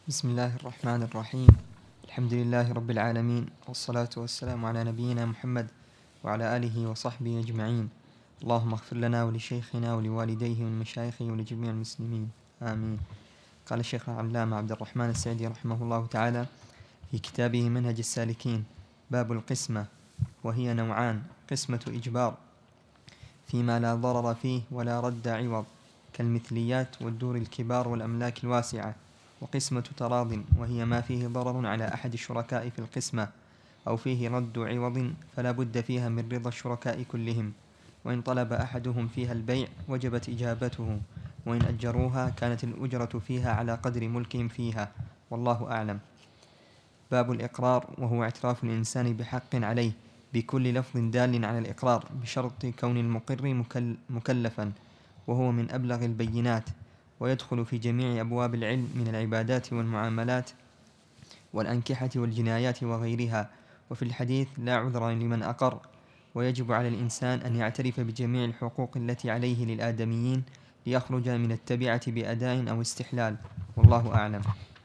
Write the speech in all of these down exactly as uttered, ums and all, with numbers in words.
بسم الله الرحمن الرحيم. الحمد لله رب العالمين، والصلاة والسلام على نبينا محمد وعلى آله وصحبه أجمعين. اللهم اغفر لنا ولشيخنا ولوالديه ولمشايخه ولجميع المسلمين، آمين. قال الشيخ العلامة عبد الرحمن السعدي رحمه الله تعالى في كتابه منهج السالكين: باب القسمة، وهي نوعان: قسمة إجبار فيما لا ضرر فيه ولا رد عوض كالمثليات والدور الكبار والأملاك الواسعة، وقسمة تراض، وهي ما فيه ضرر على أحد الشركاء في القسمة أو فيه رد عوض فلا بد فيها من رضا الشركاء كلهم، وإن طلب أحدهم فيها البيع وجبت إجابته، وإن أجروها كانت الأجرة فيها على قدر ملكهم فيها، والله أعلم. باب الإقرار، وهو اعتراف الإنسان بحق عليه بكل لفظ دال على الإقرار بشرط كون المقر مكلفا، وهو من أبلغ البينات، ويدخل في جميع أبواب العلم من العبادات والمعاملات والأنكحة والجنايات وغيرها. وفي الحديث: لا عذر لمن أقر. ويجب على الإنسان أن يعترف بجميع الحقوق التي عليه للآدميين ليخرج من التبعة بأداء أو استحلال، والله أعلم.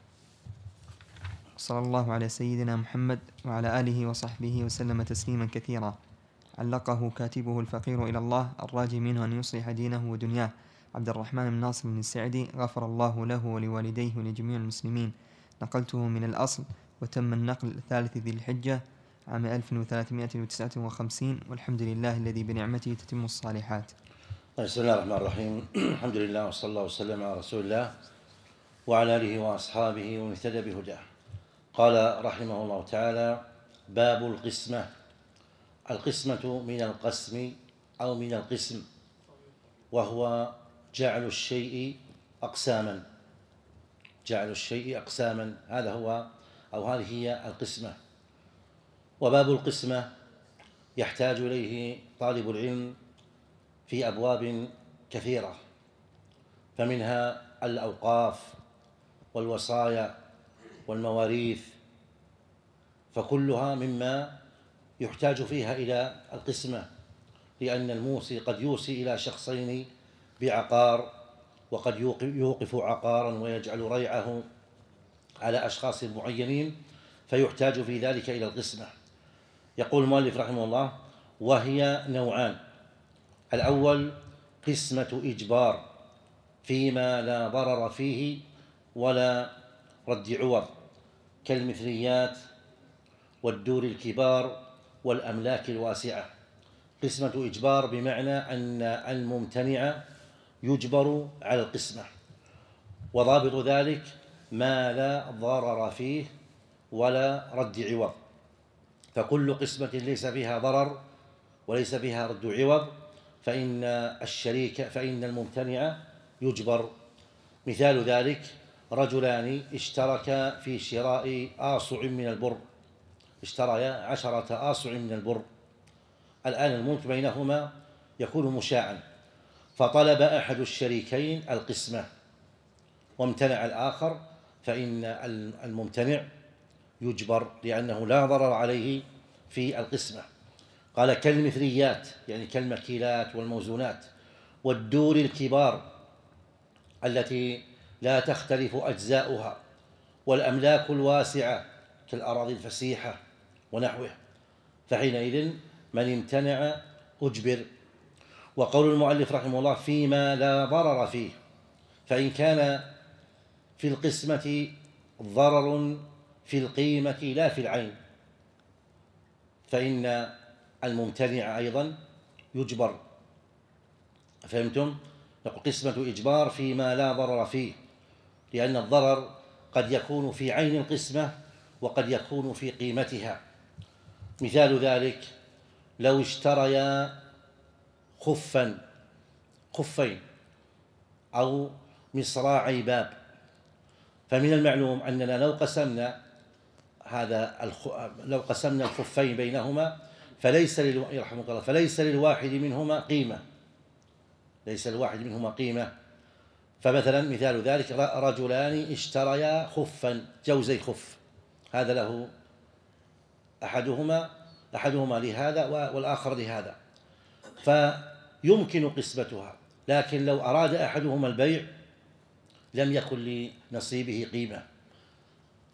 صلى الله على سيدنا محمد وعلى آله وصحبه وسلم تسليما كثيرا. علقه كاتبه الفقير إلى الله الراجي منه أن يصلح دينه ودنياه، عبد الرحمن بن ناصر بن السعدي، غفر الله له ولوالديه ولجميع المسلمين. نقلته من الأصل، وتم النقل ثالث ذي الحجة عام ألف وثلاثمائة وتسعة وخمسين، والحمد لله الذي بنعمته تتم الصالحات. بسم الله الرحمن الرحيم. الحمد لله، وصلى الله وسلم على رسول الله وعلى آله وأصحابه ومن اهتدى بهداه. قال رحمه الله تعالى: باب القسمة. القسمة من القسم أو من القسم، وهو جعل الشيء أقساما جعل الشيء أقساما هذا هو أو هذه هي القسمة. وباب القسمة يحتاج إليه طالب العلم في أبواب كثيرة، فمنها الأوقاف والوصايا والمواريث، فكلها مما يحتاج فيها إلى القسمة، لأن الموصي قد يوصي إلى شخصين بعقار، وقد يوقف عقارا ويجعل ريعه على أشخاص معينين، فيحتاج في ذلك إلى القسمة. يقول المؤلف رحمه الله: وهي نوعان. الأول قسمة إجبار فيما لا ضرر فيه ولا رد عوض كالمثليات والدور الكبار والأملاك الواسعة. قسمة إجبار بمعنى أن الممتنع يجبر على القسمة، وضابط ذلك ما لا ضرر فيه ولا رد عوض، فكل قسمة ليس فيها ضرر وليس فيها رد عوض فإن الشريك فإن الممتنع يجبر. مثال ذلك: رجلان اشتركا في شراء آصع من البر، اشتريا عشرة آصع من البر. الآن الملك بينهما يكون مشاعا، فطلب أحد الشريكين القسمة وامتنع الآخر، فإن الممتنع يجبر لأنه لا ضرر عليه في القسمة. قال: كالمثليات، يعني كالمكيلات والموزونات، والدور الكبار التي لا تختلف أجزاؤها، والأملاك الواسعة كالأراضي الفسيحة ونحوه، فحينئذ من امتنع أجبر. وقول المؤلف رحمه الله: فيما لا ضرر فيه، فإن كان في القسمة ضرر في القيمة لا في العين فإن الممتنع أيضا يجبر. فهمتم؟ نقول قسمة إجبار فيما لا ضرر فيه، لأن الضرر قد يكون في عين القسمة وقد يكون في قيمتها. مثال ذلك: لو اشتريا خفا خفين أو مصراعي باب، فمن المعلوم أننا لو قسمنا هذا الخ... لو قسمنا الخفين بينهما فليس لل... يرحمك الله فليس للواحد منهما قيمة ليس للواحد منهما قيمة. فمثلا مثال ذلك: رجلان اشتريا خفا، جوزي خف، هذا له أحدهما أحدهما لهذا والآخر لهذا، فيمكن قسمتها، لكن لو أراد أحدهما البيع لم يكن لنصيبه قيمة،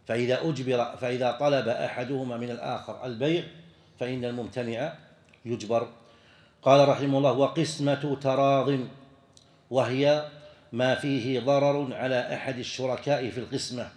فإذا أجبر فإذا طلب أحدهما من الآخر البيع فإن الممتنع يجبر. قال رحمه الله: وقسمة تراض، وهي ما فيه ضرر على أحد الشركاء في القسمة.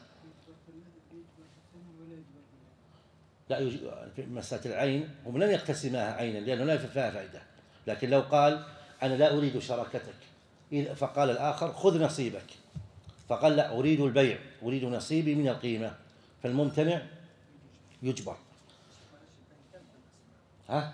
لا، في مسألة العين هم لن يقتسمها عينا لأنه لا فيها فائدة، لكن لو قال أنا لا أريد شراكتك فقال الآخر خذ نصيبك، فقال لا أريد البيع، أريد نصيبي من القيمة، فالممتنع يجبر. ها؟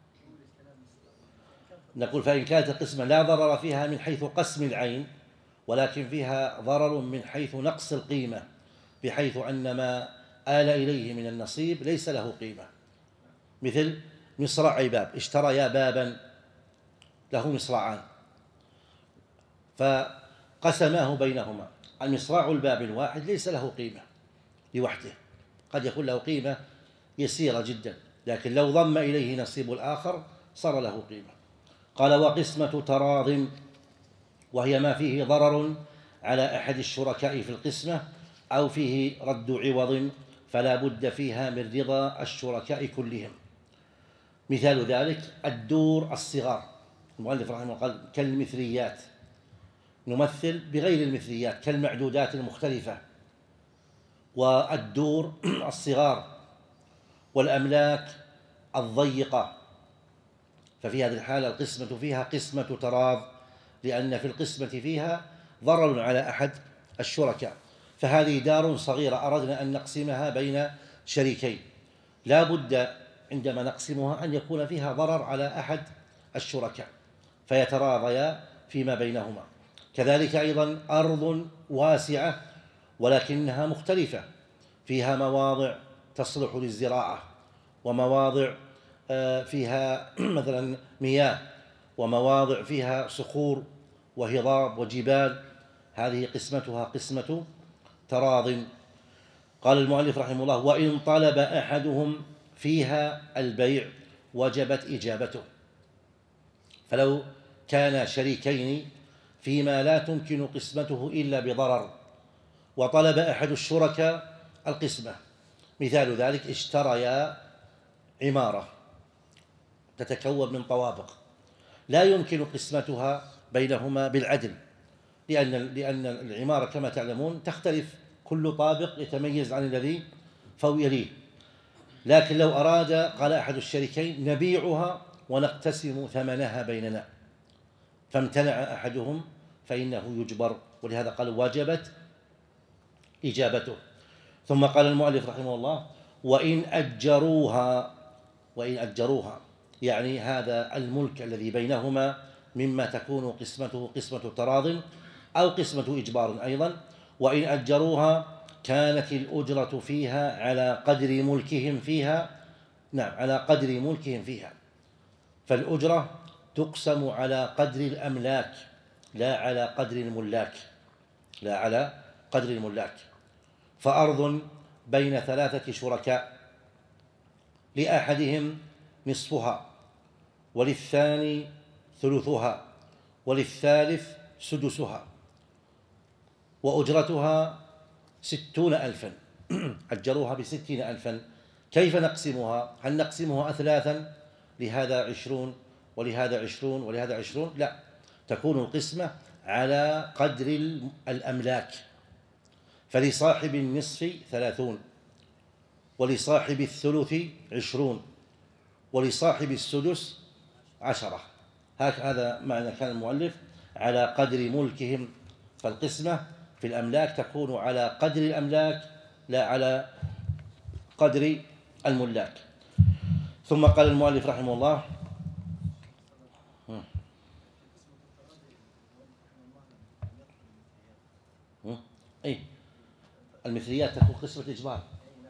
نقول فإن كانت القسمة لا ضرر فيها من حيث قسم العين، ولكن فيها ضرر من حيث نقص القيمة، بحيث أن ما آل إليه من النصيب ليس له قيمة، مثل مصراع باب، اشتريا بابا له مصراعان فقسماه بينهما، المصراع الباب الواحد ليس له قيمة لوحده، قد يكون له قيمة يسيرة جدا، لكن لو ضم إليه نصيب الآخر صار له قيمة. قال: وقسمة تراض، وهي ما فيه ضرر على أحد الشركاء في القسمة أو فيه رد عوض، فلا بد فيها من رضا الشركاء كلهم. مثال ذلك الدور الصغار، المؤلف رحمه الله قال كالمثليات، نمثل بغير المثليات كالمعدودات المختلفة، والدور الصغار، والأملاك الضيقة، ففي هذه الحالة القسمة فيها قسمة تراض، لأن في القسمة فيها ضرر على أحد الشركاء. فهذه دار صغيرة أردنا أن نقسمها بين شريكين، لا بد عندما نقسمها أن يكون فيها ضرر على أحد الشركاء فيتراضيا فيما بينهما. كذلك أيضا أرض واسعة ولكنها مختلفة، فيها مواضع تصلح للزراعة، ومواضع فيها مثلا مياه، ومواضع فيها صخور وهضاب وجبال، هذه قسمتها قسمة تراض. قال المؤلف رحمه الله: وإن طلب أحدهم فيها البيع وجبت إجابته. فلو كان شريكين فيما لا تمكن قسمته إلا بضرر، وطلب أحد الشركاء القسمة، مثال ذلك اشتريا عمارة تتكون من طوابق، لا يمكن قسمتها بينهما بالعدل، لأن لأن العمارة كما تعلمون تختلف، كل طابق يتميز عن الذي فوق، لكن لو أراد قال أحد الشريكين نبيعها ونقتسم ثمنها بيننا، فامتنع أحدهم فإنه يجبر، ولهذا قال وجبت إجابته. ثم قال المؤلف رحمه الله: وإن أجروها، وإن أجروها يعني هذا الملك الذي بينهما مما تكون قسمته قسمة تراض أو قسمة إجبار أيضا، وإن أجروها كانت الأجرة فيها على قدر ملكهم فيها، نعم على قدر ملكهم فيها، فالأجرة تقسم على قدر الأملاك لا على قدر الملاك، لا على قدر الملاك. فأرض بين ثلاثة شركاء، لأحدهم نصفها، وللثاني ثلثها، وللثالث سدسها، وأجرتها ستون ألفا، أجروها بستين ألفا، كيف نقسمها؟ هل نقسمها أثلاثا، لهذا عشرون ولهذا عشرون ولهذا عشرون؟ لا، تكون القسمة على قدر الأملاك، فلصاحب النصف ثلاثون، ولصاحب الثلث عشرون، ولصاحب السدس عشرة. هذا معنى كان المؤلف على قدر ملكهم، فالقسمة في الأملاك تكون على قدر الأملاك لا على قدر الملاك. ثم قال المؤلف رحمه الله: أي المثليات تكون قسمة إجبار،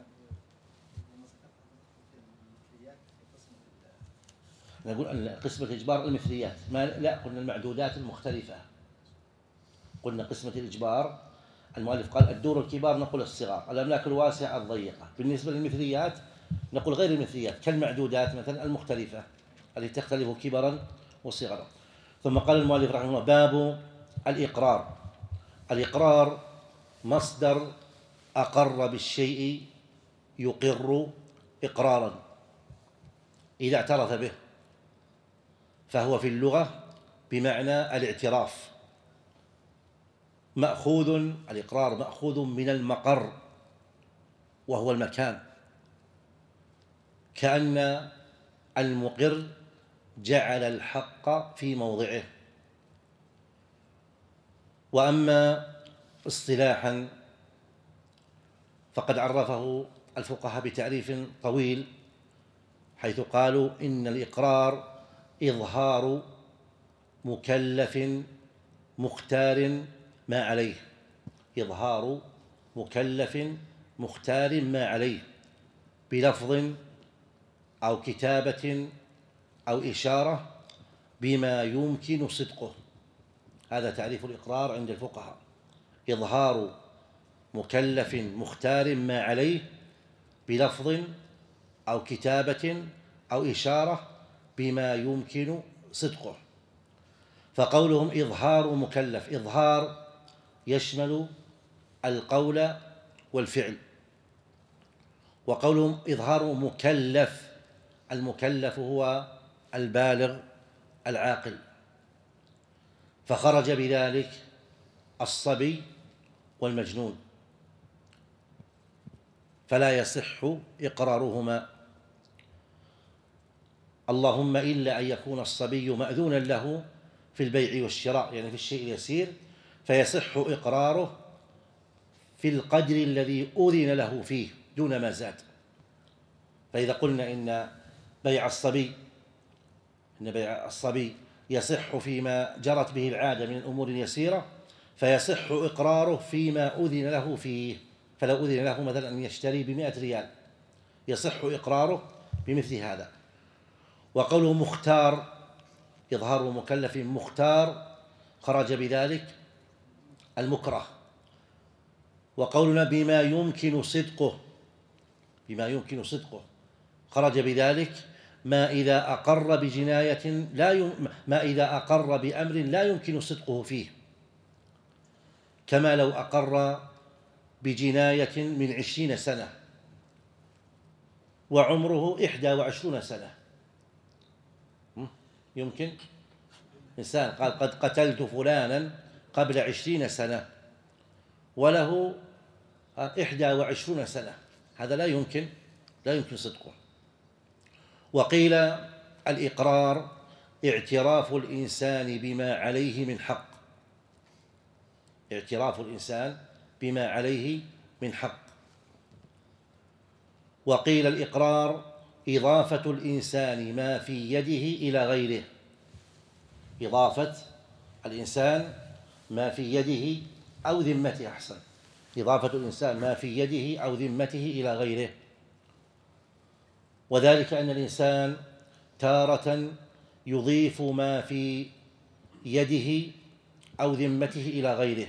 نقول قسمة إجبار المثليات، ما لا قلنا المعدودات المختلفة، قلنا قسمة الإجبار المؤلف قال الدور الكبار نقول الصغار، الأملاك الواسعة الضيقة. بالنسبة للمثليات نقول غير المثليات كالمعدودات مثلا المختلفة التي تختلف كبرا وصغرا. ثم قال المؤلف رحمه الله: باب الإقرار. الإقرار مصدر أقر بالشيء يقر إقرارا إذا اعترف به، فهو في اللغة بمعنى الاعتراف، مأخوذ الإقرار مأخوذ من المقر وهو المكان، كأن المقر جعل الحق في موضعه. وأما اصطلاحا فقد عرفه الفقهاء بتعريف طويل، حيث قالوا إن الإقرار إظهار مكلف مختار ما عليه، إظهار مكلف مختار ما عليه بلفظ أو كتابة أو إشارة بما يمكن صدقه. هذا تعريف الإقرار عند الفقهاء: إظهار مكلف مختار ما عليه بلفظ أو كتابة أو إشارة بما يمكن صدقه. فقولهم إظهار مكلف، إظهار يشمل القول والفعل، وقولهم إظهار مكلف، المكلف هو البالغ العاقل، فخرج بذلك الصبي والمجنون، فلا يصح إقرارهما، اللهم إلا أن يكون الصبي مأذونا له في البيع والشراء، يعني في الشيء اليسير، فيصح إقراره في القدر الذي أذن له فيه دون ما زاد. فإذا قلنا إن بيع الصبي إن بيع الصبي يصح فيما جرت به العادة من أمور يسيرة، فيصح إقراره فيما أذن له فيه. فلو أذن له مثلا أن يشتري بمائة ريال يصح إقراره بمثل هذا. وقوله مختار، إظهار مكلف مختار، خرج بذلك المكره. وقولنا بما يمكن صدقه، بما يمكن صدقه، خرج بذلك ما إذا أقر بجناية لا يم... ما إذا أقر بأمر لا يمكن صدقه فيه، كما لو أقر بجناية من عشرين سنة وعمره إحدى وعشرون سنة. يمكن إنسان قال قد قتلت فلانا قبل عشرين سنة وله إحدى وعشرون سنة، هذا لا يمكن لا يمكن صدقه. وقيل الإقرار اعتراف الإنسان بما عليه من حق، اعتراف الإنسان بما عليه من حق. وقيل الإقرار إضافة الإنسان ما في يده إلى غيره، إضافة الإنسان ما في يده أو ذمته، أحسن، إضافة الإنسان ما في يده أو ذمته إلى غيره. وذلك أن الإنسان تارة يضيف ما في يده أو ذمته إلى غيره،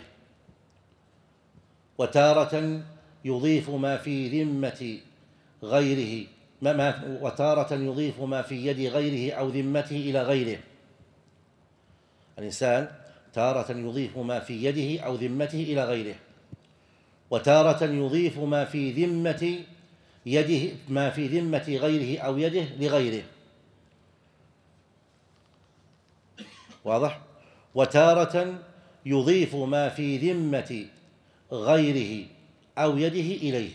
وتارة يضيف ما في ذمة غيره ما وتارة يضيف ما في يد غيره أو ذمته إلى غيره. الإنسان تارة يضيف ما في يده أو ذمته إلى غيره، وتارة يضيف ما في ذمة يده ما في ذمة غيره أو يده لغيره، واضح؟ وتارة يضيف ما في ذمة غيره أو يده إليه.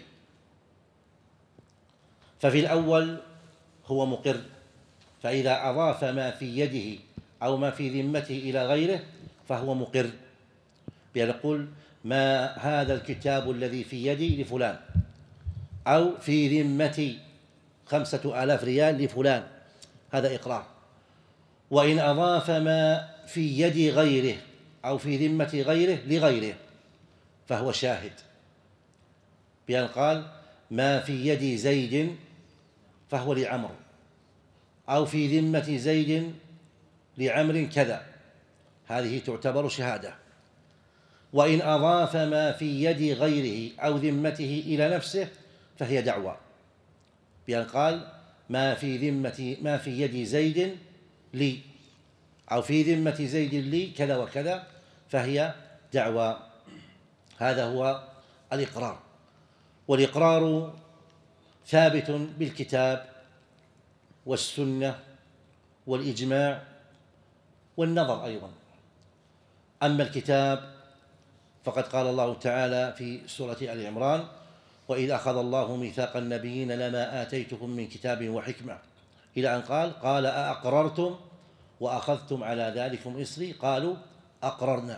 ففي الأول هو مقر، فإذا أضاف ما في يده أو ما في ذمته إلى غيره فهو مقر، بأن يقول ما هذا الكتاب الذي في يدي لفلان، أو في ذمتي خمسة آلاف ريال لفلان، هذا إقرار. وإن أضاف ما في يد غيره أو في ذمة غيره لغيره فهو شاهد، بأن قال ما في يد زيد فهو لعمر، أو في ذمة زيد لعمر كذا، هذه تعتبر شهادة. وإن أضاف ما في يد غيره أو ذمته إلى نفسه فهي دعوى، بأن قال ما في ذمة ما في يد زيد لي، أو في ذمة زيد لي كذا وكذا، فهي دعوى. هذا هو الإقرار. والإقرار ثابت بالكتاب والسنة والإجماع والنظر أيضا. أما الكتاب فقد قال الله تعالى في سورة آل عمران: وإذ أخذ الله ميثاق النبيين لما آتيتكم من كتاب وحكمة، إلى أن قال: قال أأقررتم وأخذتم على ذلكم إصري قالوا أقررنا.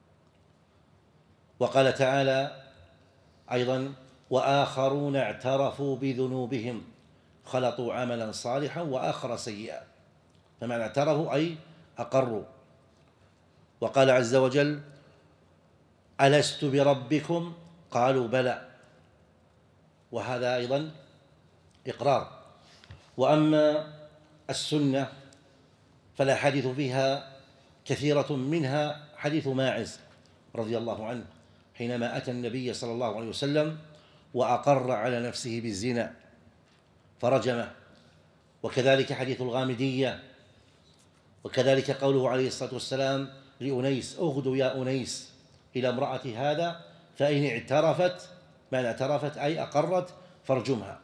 وقال تعالى أيضا: وآخرون اعترفوا بذنوبهم خلطوا عملا صالحا وآخر سيئا. فمعنى اعترفوا أي أقروا. وقال عز وجل: ألست بربكم قالوا بلى، وهذا أيضا إقرار. وأما السنة فالأحاديث فيها كثيرة، منها حديث ماعز رضي الله عنه حينما أتى النبي صلى الله عليه وسلم وأقر على نفسه بالزنا فرجمه، وكذلك حديث الغامدية، وكذلك قوله عليه الصلاة والسلام لأنيس: اغدو يا أنيس إلى امرأة هذا فإن اعترفت، معنى اعترفت أي أقرت، فارجمها.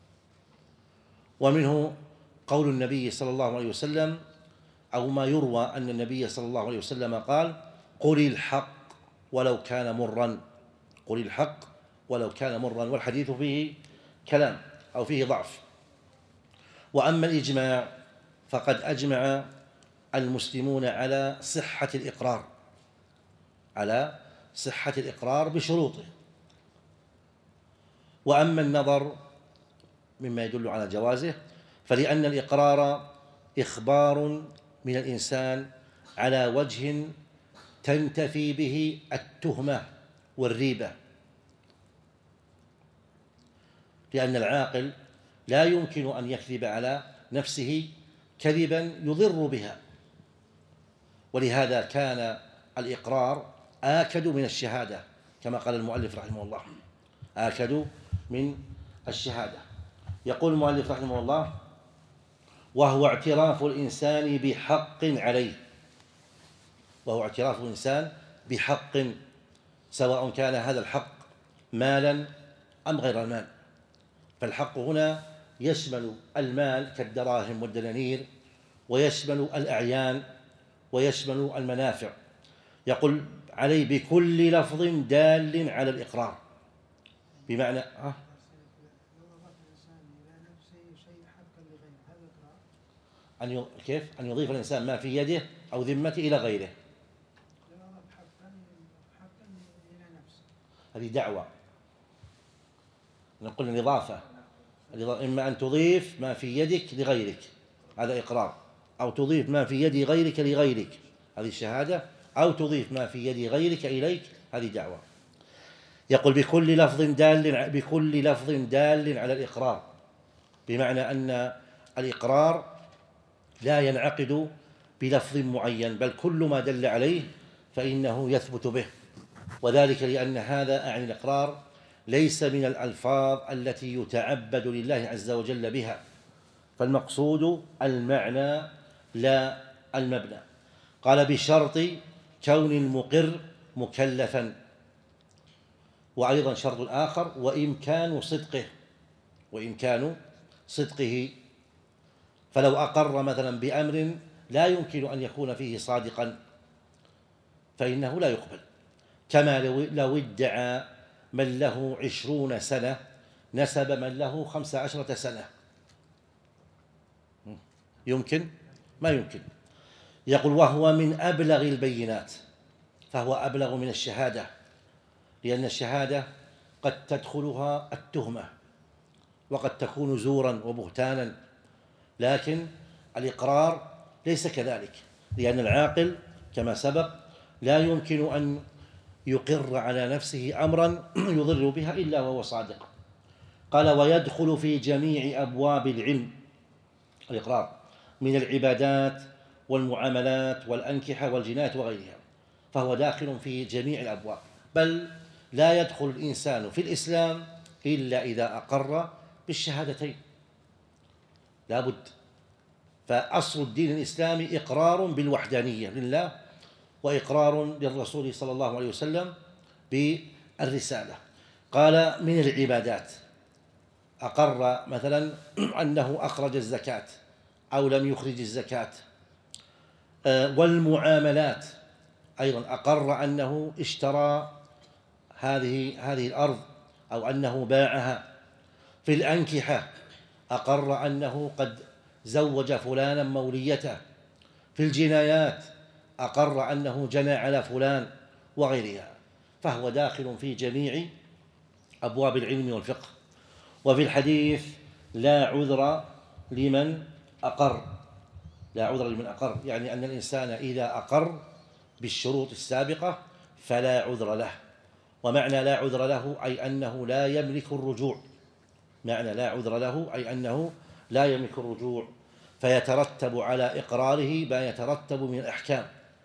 ومنه قول النبي صلى الله عليه وسلم، أو ما يروى أن النبي صلى الله عليه وسلم قال: قل الحق ولو كان مرا، قل الحق ولو كان مرا. والحديث فيه كلام أو فيه ضعف. وأما الإجماع فقد أجمع المسلمون على صحة الإقرار، على صحة الإقرار بشروطه. وأما النظر مما يدل على جوازه، فلأن الإقرار إخبار من الإنسان على وجه تنتفي به التهمة والريبة، لأن العاقل لا يمكن أن يكذب على نفسه كذبا يضر بها. ولهذا كان الإقرار آكد من الشهادة، كما قال المؤلف رحمه الله: آكد من الشهادة. يقول المؤلف رحمه الله: وهو اعتراف الإنسان بحق عليه، وهو اعتراف الإنسان بحق، سواء كان هذا الحق مالا أم غير المال. فالحق هنا يشمل المال كالدراهم والدنانير، ويشمل الأعيان، ويشمل المنافع. يقول عليه بكل لفظ دال على الإقرار، بمعنى أه أن ي... كيف أن يضيف الإنسان ما في يده أو ذمته إلى غيره. هذه دعوة، نقول الإضافة، إما أن تضيف ما في يدك لغيرك، هذا إقرار، أو تضيف ما في يد غيرك لغيرك، هذه الشهادة، أو تضيف ما في يد غيرك إليك، هذه دعوة. يقول بكل لفظ دال بكل لفظ دال على الإقرار، بمعنى أن الإقرار لا ينعقد بلفظ معين، بل كل ما دل عليه فإنه يثبت به. وذلك لأن هذا أعني الإقرار ليس من الألفاظ التي يتعبد لله عز وجل بها، فالمقصود المعنى لا المبنى. قال بشرط كون المقر مكلفا، وأيضا شرط آخر وإمكان صدقه، وإمكان صدقه. فلو أقر مثلا بأمر لا يمكن أن يكون فيه صادقا فإنه لا يقبل، كما لو ادعى من له عشرون سنة نسب من له خمس عشرة سنة، يمكن؟ ما يمكن. يقول وهو من أبلغ البينات، فهو أبلغ من الشهادة، لأن الشهادة قد تدخلها التهمة وقد تكون زورا وبهتانا، لكن الإقرار ليس كذلك، لأن العاقل كما سبق لا يمكن أن يقر على نفسه أمرا يضر بها إلا وهو صادق. قال ويدخل في جميع أبواب العلم الإقرار من العبادات والمعاملات والأنكحة والجنايات وغيرها، فهو داخل في جميع الأبواب، بل لا يدخل الإنسان في الإسلام إلا إذا أقر بالشهادتين، لا بد. فأصل الدين الإسلامي إقرار بالوحدانية لله، وإقرار للرسول صلى الله عليه وسلم بالرسالة. قال من العبادات، أقر مثلا أنه أخرج الزكاة أو لم يخرج الزكاة. والمعاملات أيضا أقر أنه اشترى هذه هذه الأرض أو أنه باعها. في الأنكحة أقر أنه قد زوج فلانا موليته. في الجنايات أقر أنه جنى على فلان وغيرها. فهو داخل في جميع أبواب العلم والفقه. وفي الحديث لا عذر لمن أقر، لا عذر لمن أقر، يعني أن الإنسان إذا أقر بالشروط السابقة فلا عذر له. ومعنى لا عذر له أي أنه لا يملك الرجوع، معنى لا عذر له أي أنه لا يملك الرجوع، فيترتب على إقراره ما يترتب من الأحكام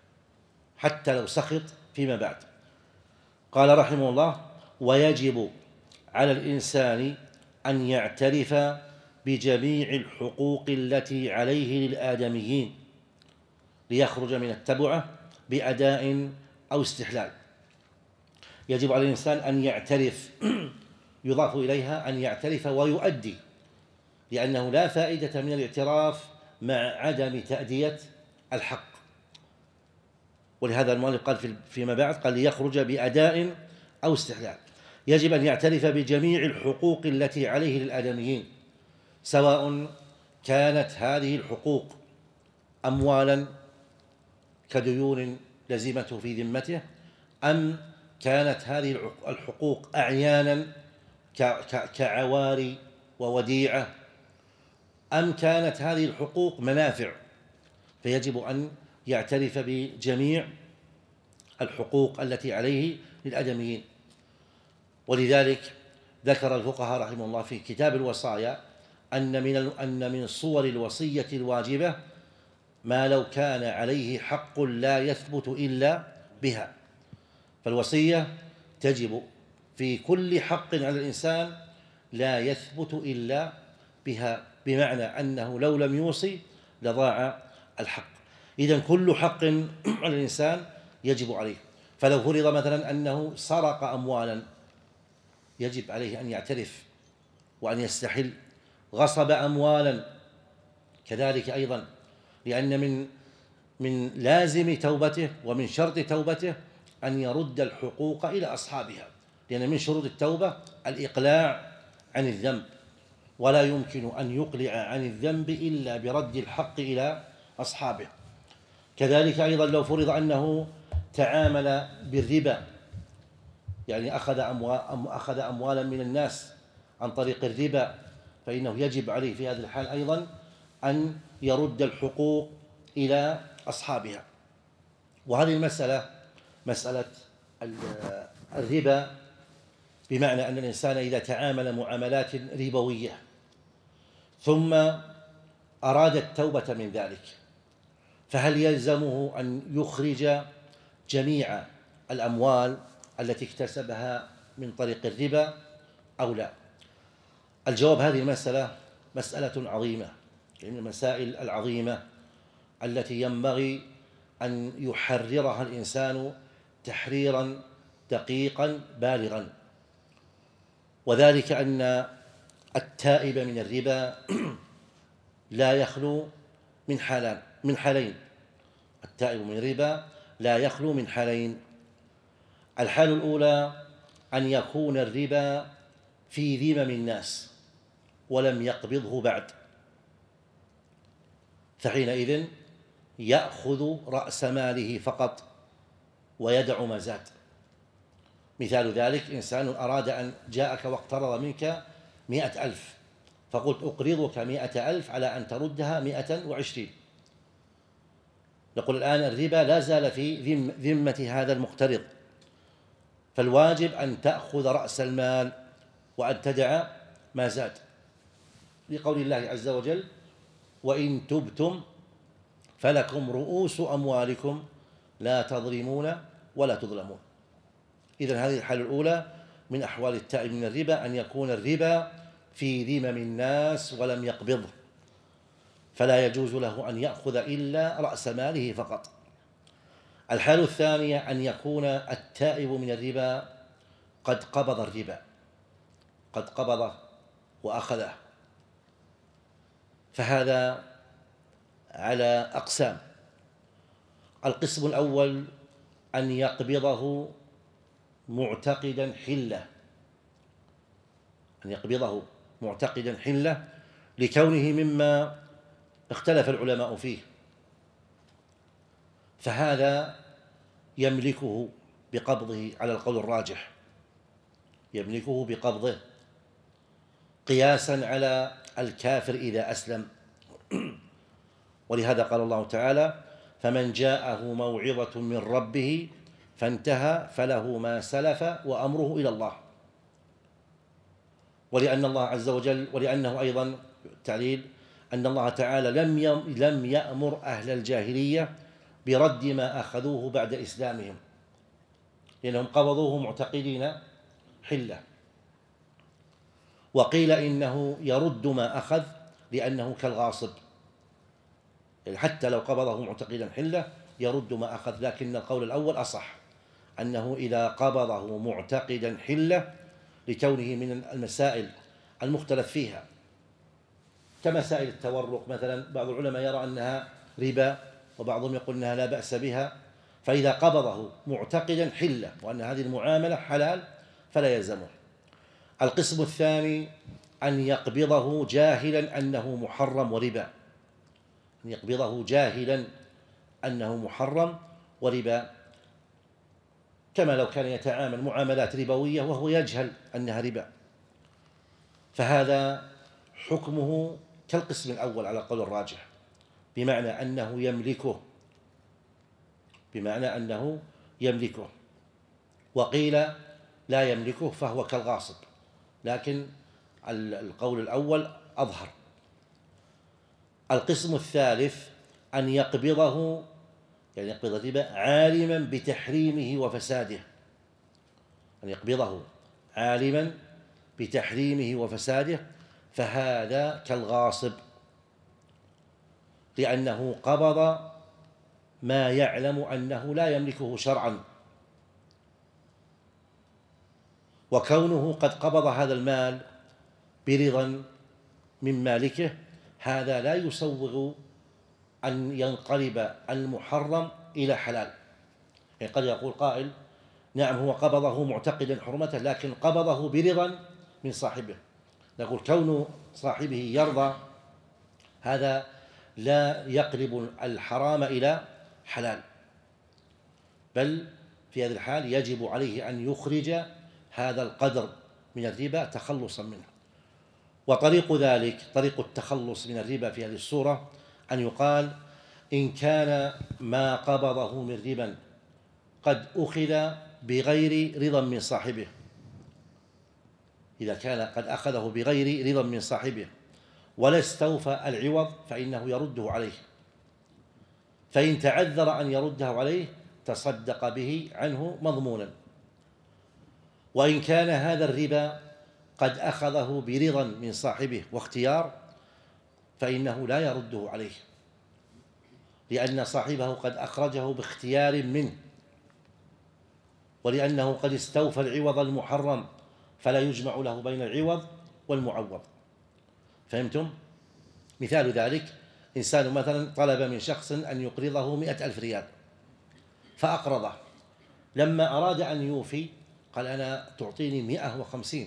حتى لو سخط فيما بعد. قال رحمه الله: ويجب على الإنسان أن يعترف بجميع الحقوق التي عليه للآدميين ليخرج من التبعة بأداء أو استحلال. يجب على الإنسان أن يعترف، يضاف إليها أن يعترف ويؤدي، لأنه لا فائدة من الاعتراف مع عدم تأدية الحق. ولهذا المؤلف قال فيما بعد قال ليخرج بأداء أو استحلال. يجب أن يعترف بجميع الحقوق التي عليه للآدميين، سواء كانت هذه الحقوق أموالا كديون لزمته في ذمته، أم كانت هذه الحقوق أعيانا كعواري ووديعة، أم كانت هذه الحقوق منافع. فيجب أن يعترف بجميع الحقوق التي عليه للآدميين. ولذلك ذكر الفقهاء رحمه الله في كتاب الوصايا أن من أن من صور الوصية الواجبة ما لو كان عليه حق لا يثبت إلا بها. فالوصية تجب في كل حق على الإنسان لا يثبت إلا بها، بمعنى أنه لو لم يوصي لضاع الحق. إذن كل حق على الإنسان يجب عليه. فلو فرض مثلا أنه سرق أموالا يجب عليه أن يعترف وأن يستحل. غصب أموالا كذلك أيضا، لأن من من لازم توبته ومن شرط توبته أن يرد الحقوق إلى أصحابها، لأن من شروط التوبة الإقلاع عن الذنب، ولا يمكن أن يقلع عن الذنب إلا برد الحق إلى أصحابه. كذلك أيضا لو فرض أنه تعامل بالربا، يعني أخذ أموال أخذ أموالا من الناس عن طريق الربا، فإنه يجب عليه في هذه الحال أيضا أن يرد الحقوق إلى أصحابها. وهذه المسألة مسألة الربا بمعنى أن الإنسان إذا تعامل معاملات ربوية ثم أراد التوبة من ذلك، فهل يلزمه أن يخرج جميع الأموال التي اكتسبها من طريق الربا أو لا؟ الجواب: هذه المسألة مسألة عظيمة، من المسائل العظيمة التي ينبغي أن يحررها الإنسان تحريرا دقيقا بالغا. وذلك أن التائب من الربا لا يخلو من حالان من حالين التائب من الربا لا يخلو من حالين. الحال الأولى أن يكون الربا في ذمم الناس ولم يقبضه بعد، فحينئذ يأخذ رأس ماله فقط ويدع ما زاد. مثال ذلك: إنسان أراد أن جاءك واقترض منك مئة ألف، فقلت أقرضك مئة ألف على أن تردها مئة وعشرين. نقول الآن الربا لا زال في ذمة هذا المقترض، فالواجب أن تأخذ رأس المال وأن تدع ما زاد، لقول الله عز وجل: وإن تبتم فلكم رؤوس أموالكم لا تظلمون ولا تظلمون. إذن هذه الحالة الأولى من أحوال التائب من الربا، أن يكون الربا في ذمم الناس ولم يقبضه، فلا يجوز له أن يأخذ إلا رأس ماله فقط. الحالة الثانية أن يكون التائب من الربا قد قبض الربا، قد قبضه وأخذه، فهذا على أقسام. القسم الأول أن يقبضه معتقدا حلة، أن يقبضه معتقدا حلة لكونه مما اختلف العلماء فيه، فهذا يملكه بقبضه على القول الراجح، يملكه بقبضه قياسا على الكافر إذا أسلم. ولهذا قال الله تعالى: فمن جاءه موعظة من ربه فانتهى فله ما سلف وأمره إلى الله. ولأن الله عز وجل ولأنه أيضا تعليل أن الله تعالى لم لم يأمر أهل الجاهلية برد ما أخذوه بعد إسلامهم، لأنهم قبضوه معتقدين حلة. وقيل إنه يرد ما أخذ لأنه كالغاصب، يعني حتى لو قبضه معتقدا حلة يرد ما أخذ، لكن القول الأول أصح، أنه إذا قبضه معتقدا حلة لكونه من المسائل المختلف فيها كمسائل التورق مثلا، بعض العلماء يرى أنها ربا وبعضهم يقول أنها لا بأس بها، فإذا قبضه معتقدا حلة وأن هذه المعاملة حلال فلا يلزمه. القسم الثاني أن يقبضه جاهلا أنه محرم وربا، أن يقبضه جاهلا أنه محرم وربا، كما لو كان يتعامل معاملات ربوية وهو يجهل أنها ربا، فهذا حكمه كالقسم الأول على القول الراجح، بمعنى أنه يملكه بمعنى أنه يملكه وقيل لا يملكه فهو كالغاصب، لكن القول الأول أظهر. القسم الثالث أن يقبضه يعني يقبض الربا عالما بتحريمه وفساده، أن يقبضه عالما بتحريمه وفساده، فهذا كالغاصب، لأنه قبض ما يعلم أنه لا يملكه شرعا، وكونه قد قبض هذا المال برضا من مالكه هذا لا يسوغ أن ينقلب المحرم إلى حلال. يعني قد يقول قائل: نعم هو قبضه معتقدا حرمته لكن قبضه برضا من صاحبه، نقول كون صاحبه يرضى هذا لا يقلب الحرام إلى حلال، بل في هذه الحال يجب عليه أن يخرج هذا القدر من الربا تخلصا منه. وطريق ذلك طريق التخلص من الربا في هذه الصورة أن يقال: إن كان ما قبضه من ربا قد أخذ بغير رضا من صاحبه، إذا كان قد أخذه بغير رضا من صاحبه ولا استوفى العوض فإنه يرده عليه، فإن تعذر أن يرده عليه تصدق به عنه مضمونا. وإن كان هذا الربا قد أخذه برضا من صاحبه واختيار فإنه لا يرده عليه، لأن صاحبه قد أخرجه باختيار منه، ولأنه قد استوفى العوض المحرم فلا يجمع له بين العوض والمعوض. فهمتم؟ مثال ذلك: إنسان مثلا طلب من شخص أن يقرضه مئة ألف ريال فأقرضه، لما أراد أن يوفي قال: أنا تعطيني مئة وخمسين،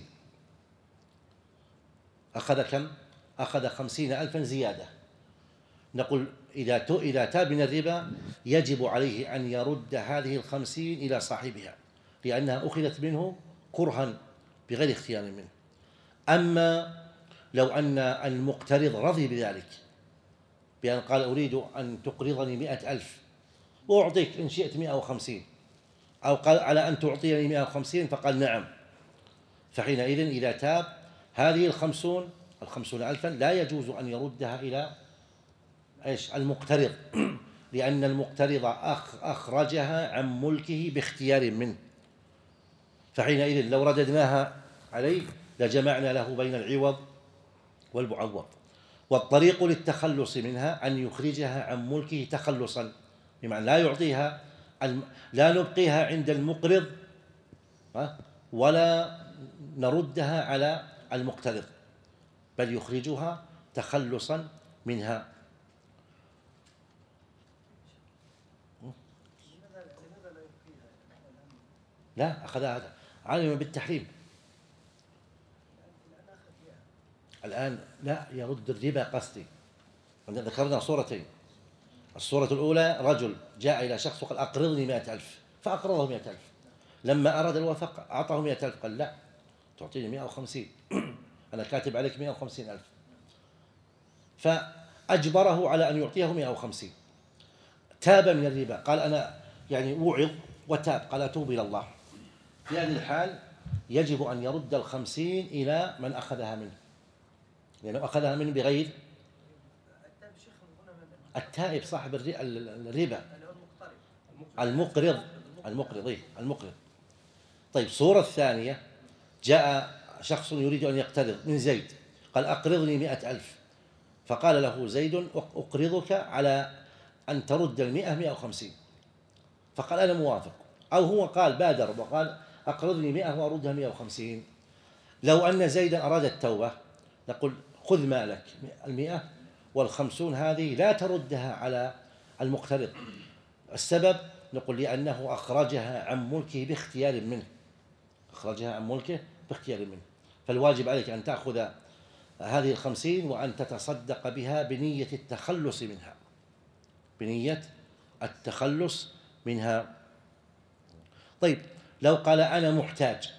أخذ كم؟ أخذ خمسين ألفا زيادة. نقول إذا إذا تاب من الربا يجب عليه أن يرد هذه الخمسين إلى صاحبها، لأنها أخذت منه كرها بغير اختيار منه. أما لو أن المقترض رضي بذلك، بأن قال: أريد أن تقرضني مئة ألف وأعطيك إن شئت مئة وخمسين، أو قال على أن تعطيني مئة وخمسين فقال نعم، فحينئذ إذا تاب هذه الخمسون الخمسون ألفا لا يجوز أن يردها إلى إيش؟ المقترض، لأن المقترض أخرجها عن ملكه باختيار منه، فحينئذ لو رددناها عليه لجمعنا له بين العوض والمعوض. والطريق للتخلص منها أن يخرجها عن ملكه تخلصا، بمعنى لا يعطيها لا نبقيها عند المقرض ولا نردها على المقترض، بل يخرجها تخلصا منها. لا، أخذها علم بالتحريم. الآن لا يرد الربا قصدي. ذكرنا صورتين، الصورة الأولى رجل جاء إلى شخص وقال أقرضني مائة ألف، فأقرضه مائة ألف. لما أراد الوفاء أعطاه مائة ألف، قال لا، تعطيني مائة وخمسين، أنا كاتب عليك مائة وخمسين ألف، فأجبره على أن يعطيه مائة وخمسين. تاب من الربا، قال أنا يعني وعظ وتاب، قال أتوب إلى الله. في هذه الحال يجب أن يرد الخمسين إلى من أخذها منه، لأنه أخذها منه بغير التائب صاحب الربا، المقرض المقرض المقرض. طيب، صورة الثانية، جاء شخص يريد أن يقترض من زيد، قال أقرضني مائة ألف، فقال له زيد أقرضك على أن ترد المئة مائة وخمسين، فقال أنا موافق. أو هو قال بادر وقال أقرضني مائة وأردها مائة وخمسين. لو أن زيدا أراد التوبة نقول خذ مالك المئة، والخمسون هذه لا تردها على المقترض. السبب نقول لأنه أخرجها عن ملكه باختيار منه، أخرجها عن ملكه باختيار منه، فالواجب عليك أن تأخذ هذه الخمسين وأن تتصدق بها بنية التخلص منها، بنية التخلص منها. طيب، لو قال أنا محتاج،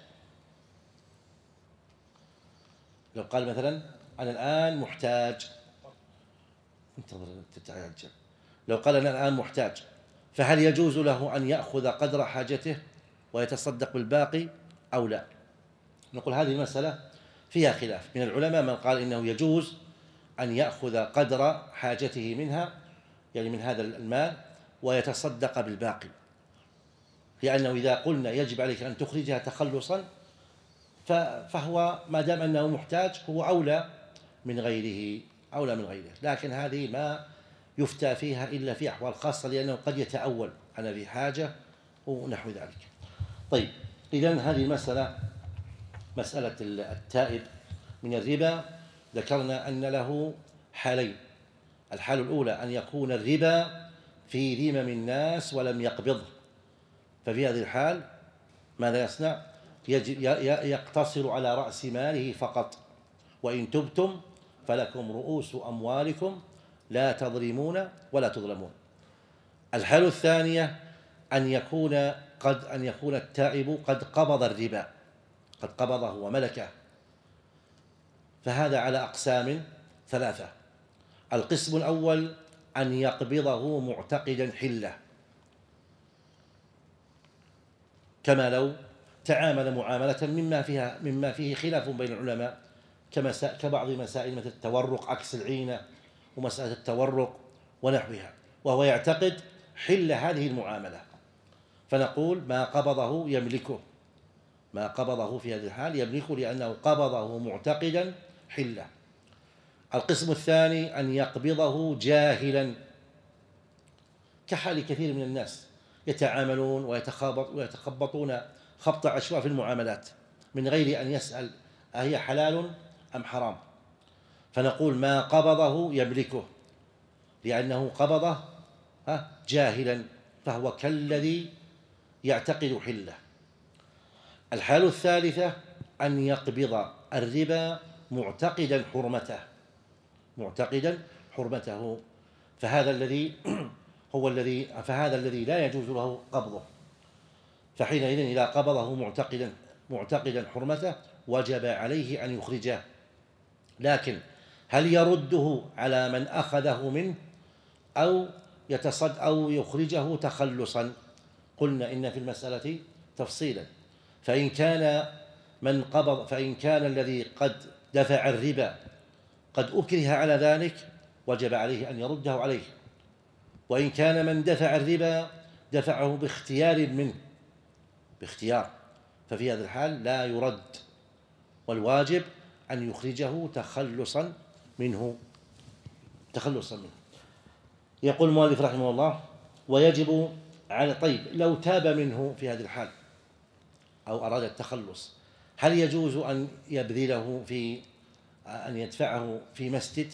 لو قال مثلا أنا الآن محتاج، انتظر تتعجب، لو قال أنا الآن محتاج، فهل يجوز له أن يأخذ قدر حاجته ويتصدق بالباقي أو لا؟ نقول هذه المسألة فيها خلاف من العلماء، من قال إنه يجوز أن يأخذ قدر حاجته منها، يعني من هذا المال، ويتصدق بالباقي، لأنه إذا قلنا يجب عليك أن تخرجها تخلصا فهو ما دام أنه محتاج هو أولى من غيره، أولى من غيره. لكن هذه ما يفتى فيها إلا في أحوال خاصة، لأنه قد يتأول أنا في حاجة ونحو ذلك. طيب، إذن هذه المسألة، مسألة التائب من الربا، ذكرنا أن له حالين. الحالة الأولى أن يكون الربا في ذمم الناس ولم يقبضه، ففي هذه الحال ماذا يصنع؟ يقتصر على رأس ماله فقط، وإن تبتم فلكم رؤوس أموالكم لا تظلمون ولا تظلمون. الحالة الثانية أن يكون قد أن يكون التائب قد قبض الربا، قد قبضه وملكه، فهذا على أقسام ثلاثة. القسم الأول أن يقبضه معتقدا حله، كما لو تعامل معاملة مما فيها مما فيه خلاف بين العلماء، كبعض مسائل مثل التورق عكس العينة ومسألة التورق ونحوها، وهو يعتقد حل هذه المعاملة، فنقول ما قبضه يملكه، ما قبضه في هذه الحال يملكه لأنه قبضه معتقدا حله. القسم الثاني أن يقبضه جاهلا، كحال كثير من الناس يتعاملون ويتخبطون خبط عشواء في المعاملات من غير أن يسأل أهي حلال أم حرام، فنقول ما قبضه يملكه لأنه قبضه جاهلا، فهو كالذي يعتقد حله. الحالة الثالثة أن يقبض الربا معتقدا حرمته، معتقدا حرمته، فهذا الذي هو الذي فهذا الذي لا يجوز له قبضه، فحينئذ إذا قبضه معتقدا معتقدا حرمته وجب عليه أن يخرجه. لكن هل يرده على من أخذه منه أو يتصد أو يخرجه تخلصا؟ قلنا إن في المسألة تفصيلا، فإن كان من قبض فإن كان الذي قد دفع الربا قد أكره على ذلك وجب عليه أن يرده عليه، وإن كان من دفع الربا دفعه باختيار منه باختيار ففي هذا الحال لا يرد، والواجب أن يخرجه تخلصا منه تخلصا منه. يقول المؤلف رحمه الله: ويجب على طيب لو تاب منه في هذه الحال أو أراد التخلص، هل يجوز أن يبذله في أن يدفعه في مسجد؟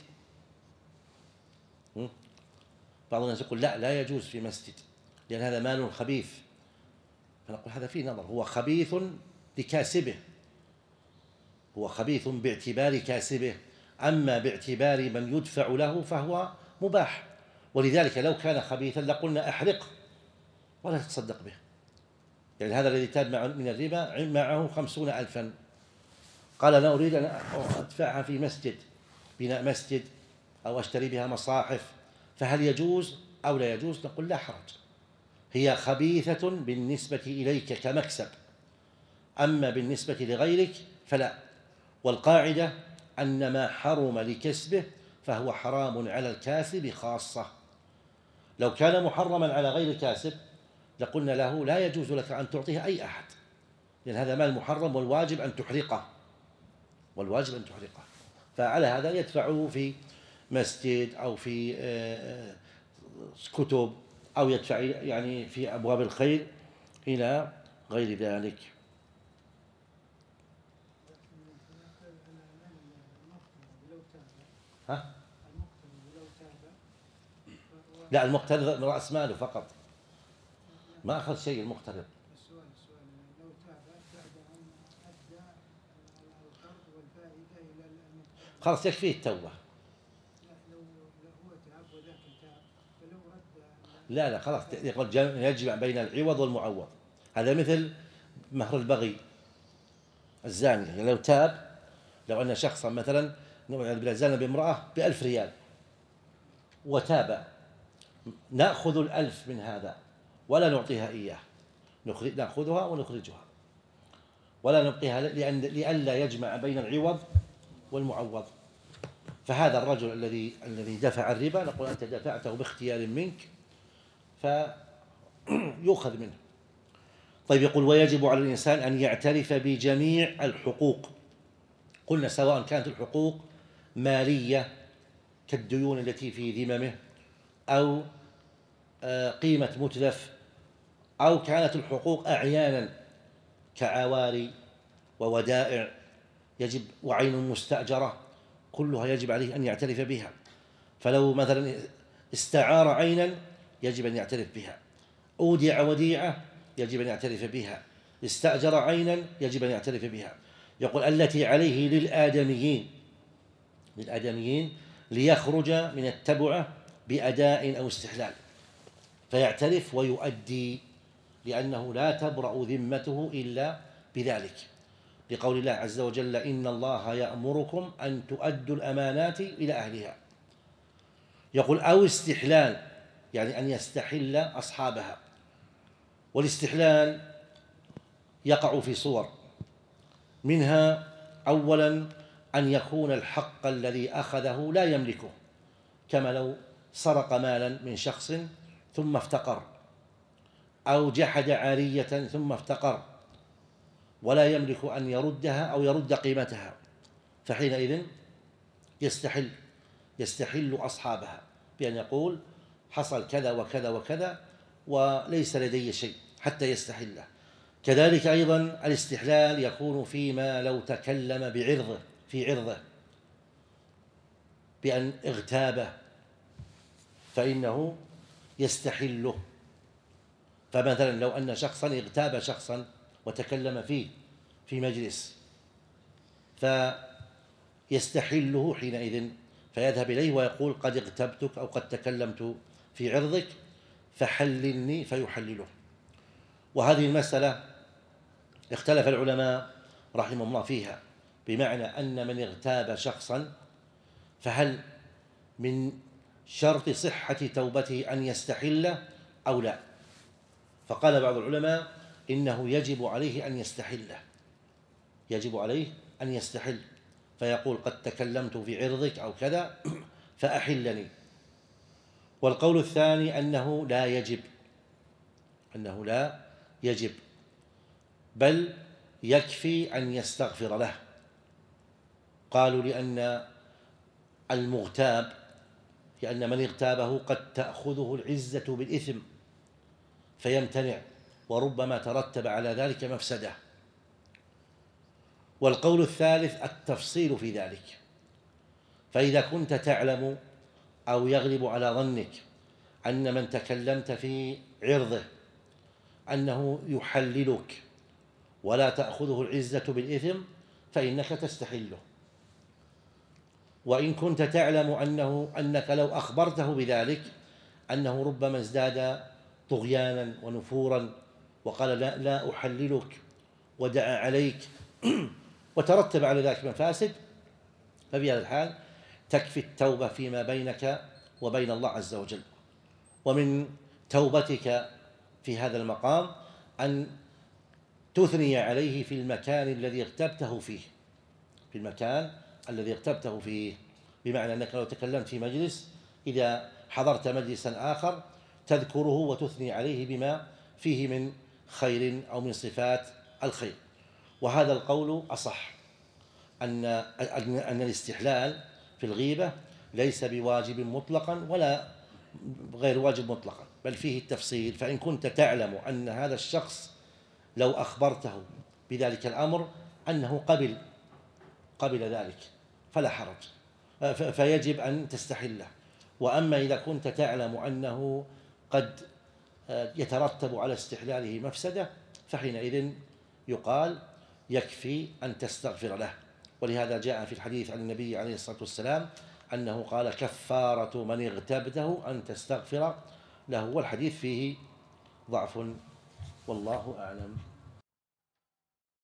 بعض الناس يقول لا لا يجوز في مسجد لأن هذا مال خبيث، فنقول هذا فيه نظر، هو خبيث لكاسبه، هو خبيث باعتبار كاسبه، أما باعتبار من يدفع له فهو مباح. ولذلك لو كان خبيثا لقلنا أحرقه ولا تتصدق به. يعني هذا الذي تاب من الربا معه خمسون ألفا، قال أنا أريد أن أدفعها في مسجد، بناء مسجد، أو أشتري بها مصاحف، فهل يجوز أو لا يجوز؟ نقول لا حرج، هي خبيثة بالنسبة إليك كمكسب، أما بالنسبة لغيرك فلا. والقاعدة أن ما حرم لكسبه فهو حرام على الكاسب خاصة. لو كان محرما على غير الكاسب لقلنا له لا يجوز لك أن تعطيه أي أحد، لأن هذا مال محرم والواجب أن تحرقه، والواجب أن تحرقه. فعلى هذا يدفعه في مسجد أو في كتب أو يدفع يعني في أبواب الخير إلى غير ذلك. ها؟ لا، المقترض رأس ماله فقط، ما أخذ شيء المقترض. خلاص يكفيه التوبة. لا لا خلاص يجمع بين العوض والمعوض. هذا مثل مهر البغي الزاني، يعني لو تاب، لو أن شخصا مثلا زان بامرأة بألف ريال وتاب، نأخذ الألف من هذا ولا نعطيها إياه، نأخذها ونخرجها ولا نبقيها، لأن لئلا يجمع بين العوض والمعوض. فهذا الرجل الذي الذي دفع الربا نقول أنت دفعته باختيار منك فيؤخذ منه. طيب، يقول ويجب على الإنسان أن يعترف بجميع الحقوق. قلنا سواء كانت الحقوق مالية كالديون التي في ذممه، أو قيمة متلف، أو كانت الحقوق أعيانا كعواري وودائع يجب وعين مستأجرة، كلها يجب عليه أن يعترف بها. فلو مثلا استعار عينا يجب أن يعترف بها، أودع وديعة يجب أن يعترف بها، استأجر عينا يجب أن يعترف بها. يقول التي عليه للآدميين للآدميين ليخرج من التبعة بأداء أو استحلال، فيعترف ويؤدي، لأنه لا تبرأ ذمته إلا بذلك، لقول الله عز وجل إن الله يأمركم أن تؤدوا الأمانات إلى أهلها. يقول أو استحلال، يعني أن يستحل أصحابها. والاستحلال يقع في صور، منها أولا أن يكون الحق الذي أخذه لا يملكه، كما لو سرق مالا من شخص ثم افتقر، أو جحد عارية ثم افتقر ولا يملك أن يردها أو يرد قيمتها، فحينئذ يستحل يستحل أصحابها بأن يقول حصل كذا وكذا وكذا وليس لدي شيء حتى يستحله. كذلك أيضا الاستحلال يكون فيما لو تكلم بعرضه في عرضه بأن اغتابه فإنه يستحله. فمثلا لو أن شخصا اغتاب شخصا وتكلم فيه في مجلس فيستحله حينئذ، فيذهب إليه ويقول قد اغتبتك أو قد تكلمت في عرضك فحللني، فيحلله. وهذه المسألة اختلف العلماء رحمهم الله فيها، بمعنى أن من اغتاب شخصا فهل من شرط صحة توبته أن يستحل أو لا؟ فقال بعض العلماء إنه يجب عليه أن يستحله، يجب عليه أن يستحل، فيقول قد تكلمت في عرضك أو كذا فأحلني. والقول الثاني أنه لا يجب، أنه لا يجب بل يكفي أن يستغفر له. قالوا لأن المغتاب، لأن من اغتابه قد تأخذه العزة بالإثم فيمتنع، وربما ترتب على ذلك مفسدة. والقول الثالث التفصيل في ذلك، فإذا كنت تعلم أو يغلب على ظنك أن من تكلمت في عرضه أنه يحللك ولا تأخذه العزة بالإثم فإنك تستحله، وإن كنت تعلم أنه أنك لو أخبرته بذلك أنه ربما ازداد طغيانا ونفورا وقال لا, لا أحللك ودعا عليك وترتب على ذلك مفاسد، ففي هذا الحال تكفي التوبة فيما بينك وبين الله عز وجل. ومن توبتك في هذا المقام أن تثني عليه في المكان الذي اغتبته فيه، في المكان الذي اغتبته فيه، بمعنى أنك لو تكلمت في مجلس إذا حضرت مجلسا آخر تذكره وتثني عليه بما فيه من خير أو من صفات الخير. وهذا القول أصح، أن أن الاستحلال في الغيبة ليس بواجب مطلقا ولا غير واجب مطلقا، بل فيه التفصيل. فإن كنت تعلم أن هذا الشخص لو أخبرته بذلك الأمر أنه قبل قبل ذلك فلا حرج، فيجب أن تستحله. وأما إذا كنت تعلم أنه قد يترتب على استحلاله مفسدة فحينئذ يقال يكفي أن تستغفر له. ولهذا جاء في الحديث عن النبي عليه الصلاة والسلام أنه قال كفارة من اغتبته أن تستغفر له، والحديث فيه ضعف والله أعلم.